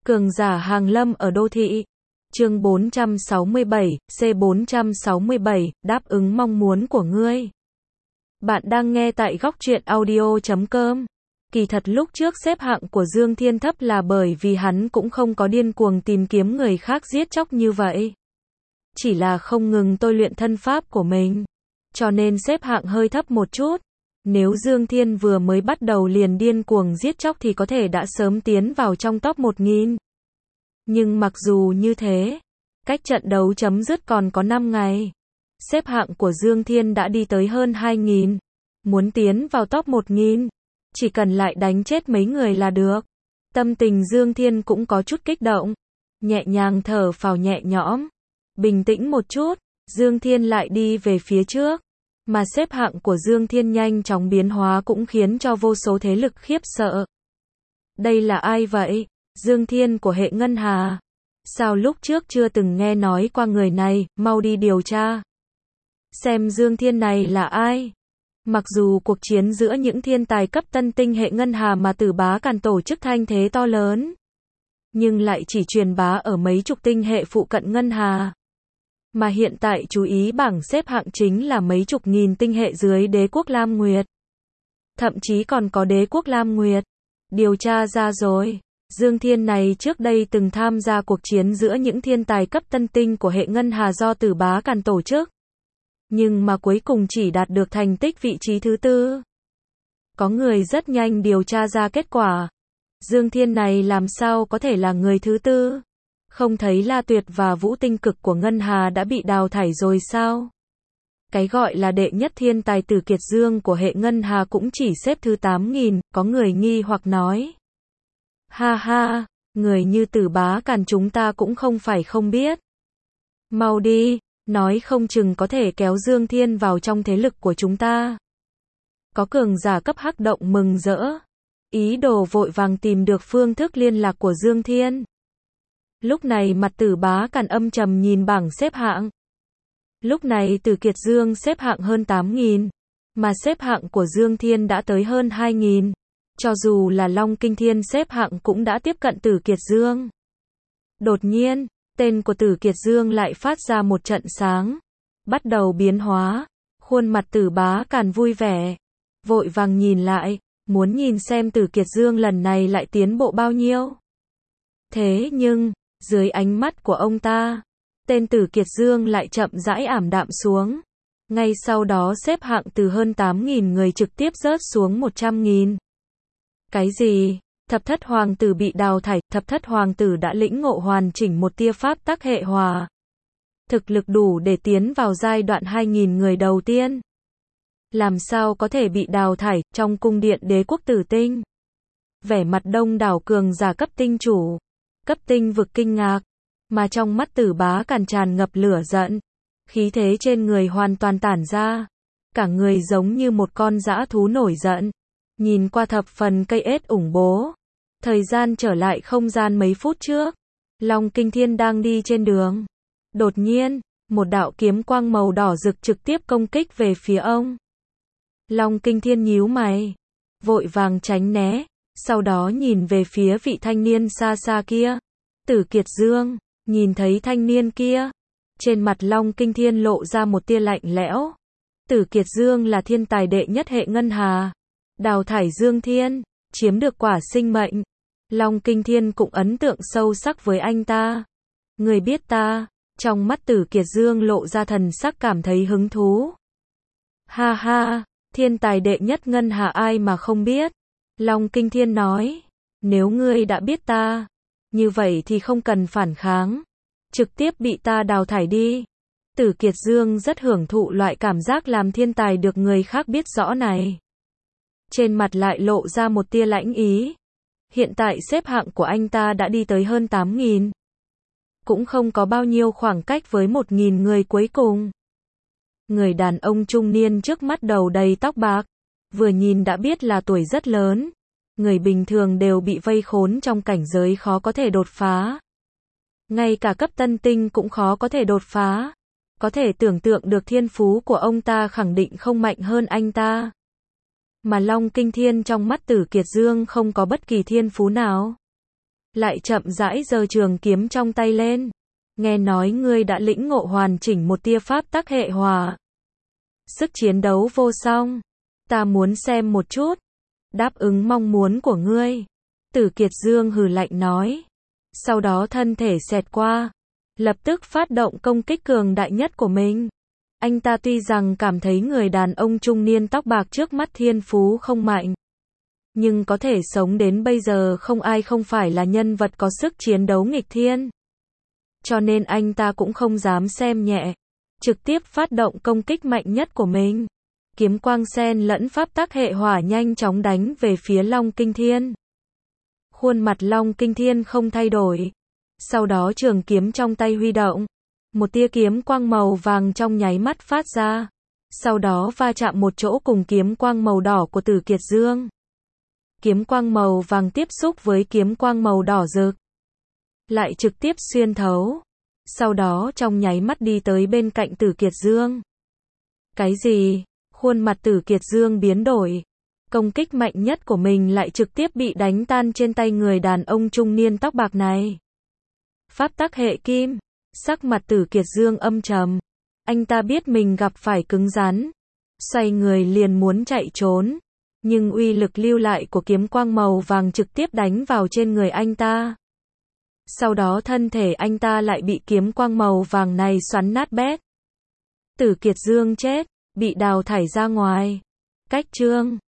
Cường giả hàng lâm ở đô thị. Chương 467, C467, đáp ứng mong muốn của ngươi. Bạn đang nghe tại góc truyện audio.com. Kỳ thật lúc trước xếp hạng của Dương Thiên thấp là bởi vì hắn cũng không có điên cuồng tìm kiếm người khác giết chóc như vậy. Chỉ là không ngừng tôi luyện thân pháp của mình. Cho nên xếp hạng hơi thấp một chút. Nếu Dương Thiên vừa mới bắt đầu liền điên cuồng giết chóc thì có thể đã sớm tiến vào trong top 1000. Nhưng mặc dù như thế, cách trận đấu chấm dứt còn có 5 ngày. Xếp hạng của Dương Thiên đã đi tới hơn 2000. Muốn tiến vào top 1000, chỉ cần lại đánh chết mấy người là được. Tâm tình Dương Thiên cũng có chút kích động. Nhẹ nhàng thở phào nhẹ nhõm. Bình tĩnh một chút, Dương Thiên lại đi về phía trước. Mà xếp hạng của Dương Thiên nhanh chóng biến hóa cũng khiến cho vô số thế lực khiếp sợ. Đây là ai vậy? Dương Thiên của hệ Ngân Hà. Sao lúc trước chưa từng nghe nói qua người này, mau đi điều tra. Xem Dương Thiên này là ai? Mặc dù cuộc chiến giữa những thiên tài cấp tân tinh hệ Ngân Hà mà Tử Bá Càn tổ chức thanh thế to lớn, nhưng lại chỉ truyền bá ở mấy chục tinh hệ phụ cận Ngân Hà. Mà hiện tại chú ý bảng xếp hạng chính là mấy chục nghìn tinh hệ dưới đế quốc Lam Nguyệt. Thậm chí còn có đế quốc Lam Nguyệt. Điều tra ra rồi. Dương Thiên này trước đây từng tham gia cuộc chiến giữa những thiên tài cấp tân tinh của hệ Ngân Hà do Tử Bá Càn tổ chức. Nhưng mà cuối cùng chỉ đạt được thành tích vị trí thứ 4. Có người rất nhanh điều tra ra kết quả. Dương Thiên này làm sao có thể là người thứ 4? Không thấy La Tuyệt và Vũ Tinh Cực của Ngân Hà đã bị đào thải rồi sao? Cái gọi là đệ nhất thiên tài Tử Kiệt Dương của hệ Ngân Hà cũng chỉ xếp thứ 8000, có người nghi hoặc nói. Ha ha, người như Tử Bá Càn chúng ta cũng không phải không biết. Mau đi, nói không chừng có thể kéo Dương Thiên vào trong thế lực của chúng ta. Có cường giả cấp hắc động mừng rỡ. Ý đồ vội vàng tìm được phương thức liên lạc của Dương Thiên. Lúc này mặt Tử Bá Càn âm trầm nhìn bảng xếp hạng. Lúc này Tử Kiệt Dương xếp hạng hơn 8000, mà xếp hạng của Dương Thiên đã tới hơn 2000. Cho dù là Long Kinh Thiên xếp hạng cũng đã tiếp cận Tử Kiệt Dương. Đột nhiên, tên của Tử Kiệt Dương lại phát ra một trận sáng. Bắt đầu biến hóa. Khuôn mặt Tử Bá Càn vui vẻ. Vội vàng nhìn lại, muốn nhìn xem Tử Kiệt Dương lần này lại tiến bộ bao nhiêu. Thế nhưng, dưới ánh mắt của ông ta, tên Tử Kiệt Dương lại chậm rãi ảm đạm xuống. Ngay sau đó xếp hạng từ hơn 8000 người trực tiếp rớt xuống 100.000. Cái gì? Thập thất hoàng tử bị đào thải, thập thất hoàng tử đã lĩnh ngộ hoàn chỉnh một tia pháp tắc hệ hòa. Thực lực đủ để tiến vào giai đoạn 2000 người đầu tiên. Làm sao có thể bị đào thải trong cung điện đế quốc Tử Tinh? Vẻ mặt đông đảo cường giả cấp tinh chủ, cấp tinh vực kinh ngạc, mà trong mắt Tử Bá Càn tràn ngập lửa giận. Khí thế trên người hoàn toàn tản ra. Cả người giống như một con dã thú nổi giận. Nhìn qua thập phần cây ết ủng bố. Thời gian trở lại không gian mấy phút trước. Long Kinh Thiên đang đi trên đường. Đột nhiên, một đạo kiếm quang màu đỏ rực trực tiếp công kích về phía ông. Long Kinh Thiên nhíu mày. Vội vàng tránh né. Sau đó nhìn về phía vị thanh niên xa xa kia. Tử Kiệt Dương, nhìn thấy thanh niên kia. Trên mặt Long Kinh Thiên lộ ra một tia lạnh lẽo. Tử Kiệt Dương là thiên tài đệ nhất hệ Ngân Hà. Đào thải Dương Thiên, chiếm được quả sinh mệnh. Long Kinh Thiên cũng ấn tượng sâu sắc với anh ta. Người biết ta, trong mắt Tử Kiệt Dương lộ ra thần sắc cảm thấy hứng thú. Ha ha, thiên tài đệ nhất Ngân Hà ai mà không biết. Long Kinh Thiên nói, nếu ngươi đã biết ta, như vậy thì không cần phản kháng. Trực tiếp bị ta đào thải đi. Tử Kiệt Dương rất hưởng thụ loại cảm giác làm thiên tài được người khác biết rõ này. Trên mặt lại lộ ra một tia lãnh ý. Hiện tại xếp hạng của anh ta đã đi tới hơn 8000. Cũng không có bao nhiêu khoảng cách với 1000 người cuối cùng. Người đàn ông trung niên trước mắt đầu đầy tóc bạc. Vừa nhìn đã biết là tuổi rất lớn. Người bình thường đều bị vây khốn trong cảnh giới khó có thể đột phá. Ngay cả cấp tân tinh cũng khó có thể đột phá. Có thể tưởng tượng được thiên phú của ông ta khẳng định không mạnh hơn anh ta. Mà Long Kinh Thiên trong mắt Tử Kiệt Dương không có bất kỳ thiên phú nào. lại chậm rãi giơ trường kiếm trong tay lên. Nghe nói ngươi đã lĩnh ngộ hoàn chỉnh một tia pháp tắc hệ hỏa. Sức chiến đấu vô song. Ta muốn xem một chút. Đáp ứng mong muốn của ngươi. Tử Kiệt Dương hừ lạnh nói. Sau đó thân thể xẹt qua. Lập tức phát động công kích cường đại nhất của mình. Anh ta tuy rằng cảm thấy người đàn ông trung niên tóc bạc trước mắt thiên phú không mạnh. Nhưng có thể sống đến bây giờ không ai không phải là nhân vật có sức chiến đấu nghịch thiên. Cho nên anh ta cũng không dám xem nhẹ. Trực tiếp phát động công kích mạnh nhất của mình. Kiếm quang sen lẫn pháp tắc hệ hỏa nhanh chóng đánh về phía Long Kinh Thiên. Khuôn mặt Long Kinh Thiên không thay đổi. Sau đó trường kiếm trong tay huy động. Một tia kiếm quang màu vàng trong nháy mắt phát ra. Sau đó va chạm một chỗ cùng kiếm quang màu đỏ của Tử Kiệt Dương. Kiếm quang màu vàng tiếp xúc với kiếm quang màu đỏ rực. Lại trực tiếp xuyên thấu. Sau đó trong nháy mắt đi tới bên cạnh Tử Kiệt Dương. Cái gì? Khuôn mặt Tử Kiệt Dương biến đổi. Công kích mạnh nhất của mình lại trực tiếp bị đánh tan trên tay người đàn ông trung niên tóc bạc này. Pháp tắc hệ kim. Sắc mặt Tử Kiệt Dương âm trầm. Anh ta biết mình gặp phải cứng rắn. Xoay người liền muốn chạy trốn. Nhưng uy lực lưu lại của kiếm quang màu vàng trực tiếp đánh vào trên người anh ta. Sau đó thân thể anh ta lại bị kiếm quang màu vàng này xoắn nát bét. Tử Kiệt Dương chết, bị đào thải ra ngoài. Cách chương